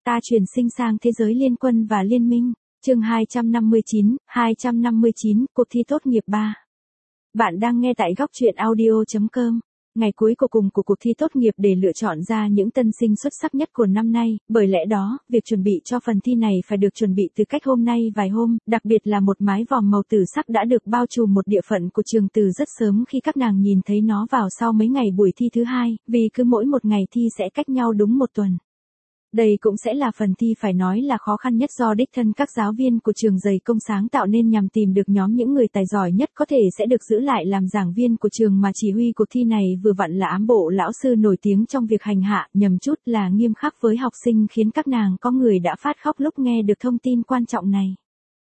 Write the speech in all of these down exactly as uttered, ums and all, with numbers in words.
Ta chuyển sinh sang thế giới liên quân và liên minh. Chương hai trăm năm mươi chín, hai trăm năm mươi chín, cuộc thi tốt nghiệp ba. Bạn đang nghe tại góc truyện audio chấm com. Ngày cuối của cùng của cuộc thi tốt nghiệp để lựa chọn ra những tân sinh xuất sắc nhất của năm nay, bởi lẽ đó, việc chuẩn bị cho phần thi này phải được chuẩn bị từ cách hôm nay vài hôm, đặc biệt là một mái vòm màu tử sắc đã được bao trùm một địa phận của trường từ rất sớm khi các nàng nhìn thấy nó vào sau mấy ngày buổi thi thứ hai, vì cứ mỗi một ngày thi sẽ cách nhau đúng một tuần. Đây cũng sẽ là phần thi phải nói là khó khăn nhất do đích thân các giáo viên của trường dày công sáng tạo nên nhằm tìm được nhóm những người tài giỏi nhất có thể sẽ được giữ lại làm giảng viên của trường mà chỉ huy cuộc thi này vừa vặn là ám bộ lão sư nổi tiếng trong việc hành hạ, nhầm chút là nghiêm khắc với học sinh khiến các nàng có người đã phát khóc lúc nghe được thông tin quan trọng này.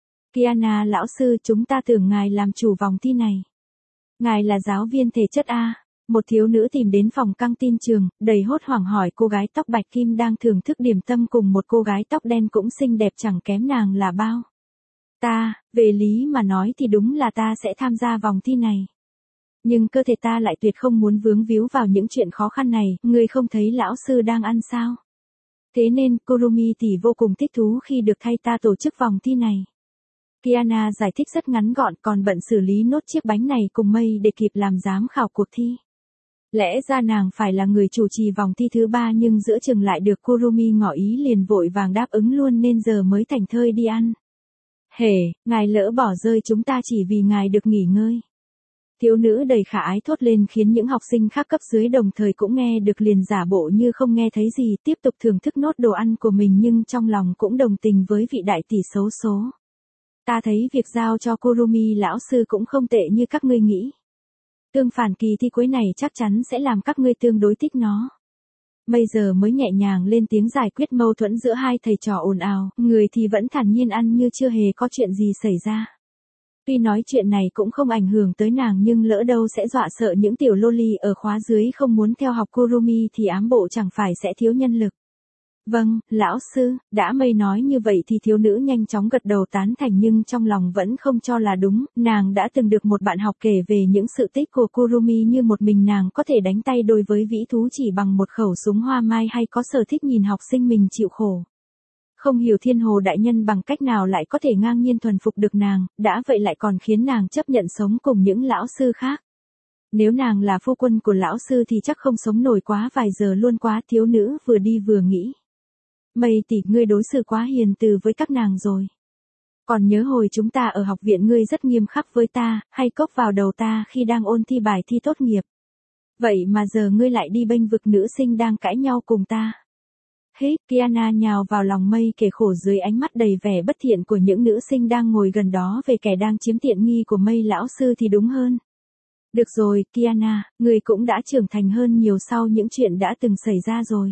Kiana lão sư, chúng ta tưởng ngài làm chủ vòng thi này. Ngài là giáo viên thể chất A. Một thiếu nữ tìm đến phòng căng tin trường, đầy hốt hoảng hỏi cô gái tóc bạch kim đang thưởng thức điểm tâm cùng một cô gái tóc đen cũng xinh đẹp chẳng kém nàng là bao. Ta, về lý mà nói thì đúng là ta sẽ tham gia vòng thi này. Nhưng cơ thể ta lại tuyệt không muốn vướng víu vào những chuyện khó khăn này, ngươi không thấy lão sư đang ăn sao? Thế nên, Kurumi tỷ vô cùng thích thú khi được thay ta tổ chức vòng thi này. Kiana giải thích rất ngắn gọn, còn bận xử lý nốt chiếc bánh này cùng mây để kịp làm giám khảo cuộc thi. Lẽ ra nàng phải là người chủ trì vòng thi thứ ba nhưng giữa chừng lại được Kurumi ngỏ ý liền vội vàng đáp ứng luôn nên giờ mới thành thơi đi ăn. Hề, ngài lỡ bỏ rơi chúng ta chỉ vì ngài được nghỉ ngơi. Thiếu nữ đầy khả ái thốt lên khiến những học sinh khác cấp dưới đồng thời cũng nghe được liền giả bộ như không nghe thấy gì, tiếp tục thưởng thức nốt đồ ăn của mình nhưng trong lòng cũng đồng tình với vị đại tỷ xấu số. Ta thấy việc giao cho Kurumi lão sư cũng không tệ như các ngươi nghĩ. Tương phản kỳ thi cuối này chắc chắn sẽ làm các ngươi tương đối thích nó. Bây giờ mới nhẹ nhàng lên tiếng giải quyết mâu thuẫn giữa hai thầy trò ồn ào, người thì vẫn thản nhiên ăn như chưa hề có chuyện gì xảy ra. Tuy nói chuyện này cũng không ảnh hưởng tới nàng nhưng lỡ đâu sẽ dọa sợ những tiểu loli ở khóa dưới không muốn theo học Kurumi thì ám bộ chẳng phải sẽ thiếu nhân lực. Vâng, lão sư, đã mây nói như vậy thì thiếu nữ nhanh chóng gật đầu tán thành nhưng trong lòng vẫn không cho là đúng, nàng đã từng được một bạn học kể về những sự tích của Kurumi như một mình nàng có thể đánh tay đôi với vĩ thú chỉ bằng một khẩu súng hoa mai hay có sở thích nhìn học sinh mình chịu khổ. Không hiểu thiên hồ đại nhân bằng cách nào lại có thể ngang nhiên thuần phục được nàng, đã vậy lại còn khiến nàng chấp nhận sống cùng những lão sư khác. Nếu nàng là phu quân của lão sư thì chắc không sống nổi quá vài giờ luôn quá, thiếu nữ vừa đi vừa nghĩ. Mây tỷ, ngươi đối xử quá hiền từ với các nàng rồi. Còn nhớ hồi chúng ta ở học viện ngươi rất nghiêm khắc với ta, hay cốc vào đầu ta khi đang ôn thi bài thi tốt nghiệp. Vậy mà giờ ngươi lại đi bênh vực nữ sinh đang cãi nhau cùng ta. Hế, Kiana nhào vào lòng mây kể khổ dưới ánh mắt đầy vẻ bất thiện của những nữ sinh đang ngồi gần đó về kẻ đang chiếm tiện nghi của mây lão sư thì đúng hơn. Được rồi, Kiana, ngươi cũng đã trưởng thành hơn nhiều sau những chuyện đã từng xảy ra rồi.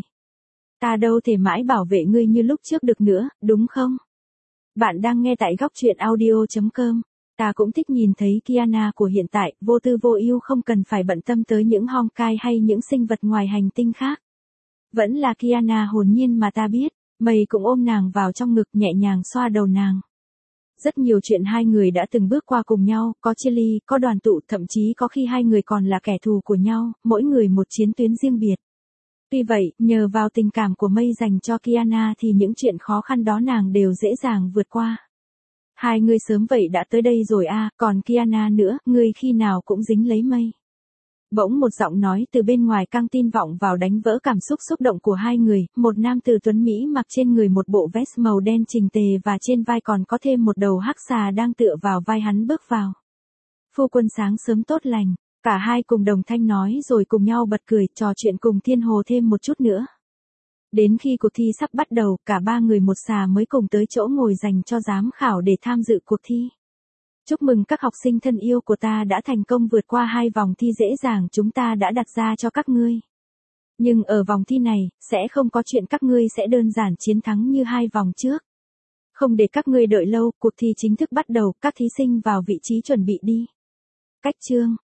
Ta đâu thể mãi bảo vệ ngươi như lúc trước được nữa, đúng không? Bạn đang nghe tại góc truyện audio chấm com. Ta cũng thích nhìn thấy Kiana của hiện tại, vô tư vô ưu không cần phải bận tâm tới những Honkai hay những sinh vật ngoài hành tinh khác. Vẫn là Kiana hồn nhiên mà ta biết, mây cũng ôm nàng vào trong ngực nhẹ nhàng xoa đầu nàng. Rất nhiều chuyện hai người đã từng bước qua cùng nhau, có chia ly, có đoàn tụ, thậm chí có khi hai người còn là kẻ thù của nhau, mỗi người một chiến tuyến riêng biệt. Tuy vậy, nhờ vào tình cảm của mây dành cho Kiana thì những chuyện khó khăn đó nàng đều dễ dàng vượt qua. Hai người sớm vậy đã tới đây rồi à, còn Kiana nữa, ngươi khi nào cũng dính lấy mây. Bỗng một giọng nói từ bên ngoài căng tin vọng vào đánh vỡ cảm xúc xúc động của hai người, một nam tử tuấn Mỹ mặc trên người một bộ vest màu đen chỉnh tề và trên vai còn có thêm một đầu hắc xà đang tựa vào vai hắn bước vào. Phu quân sáng sớm tốt lành. Cả hai cùng đồng thanh nói rồi cùng nhau bật cười, trò chuyện cùng thiên hồ thêm một chút nữa. Đến khi cuộc thi sắp bắt đầu, cả ba người một xà mới cùng tới chỗ ngồi dành cho giám khảo để tham dự cuộc thi. Chúc mừng các học sinh thân yêu của ta đã thành công vượt qua hai vòng thi dễ dàng chúng ta đã đặt ra cho các ngươi. Nhưng ở vòng thi này, sẽ không có chuyện các ngươi sẽ đơn giản chiến thắng như hai vòng trước. Không để các ngươi đợi lâu, cuộc thi chính thức bắt đầu, các thí sinh vào vị trí chuẩn bị đi. Cách chương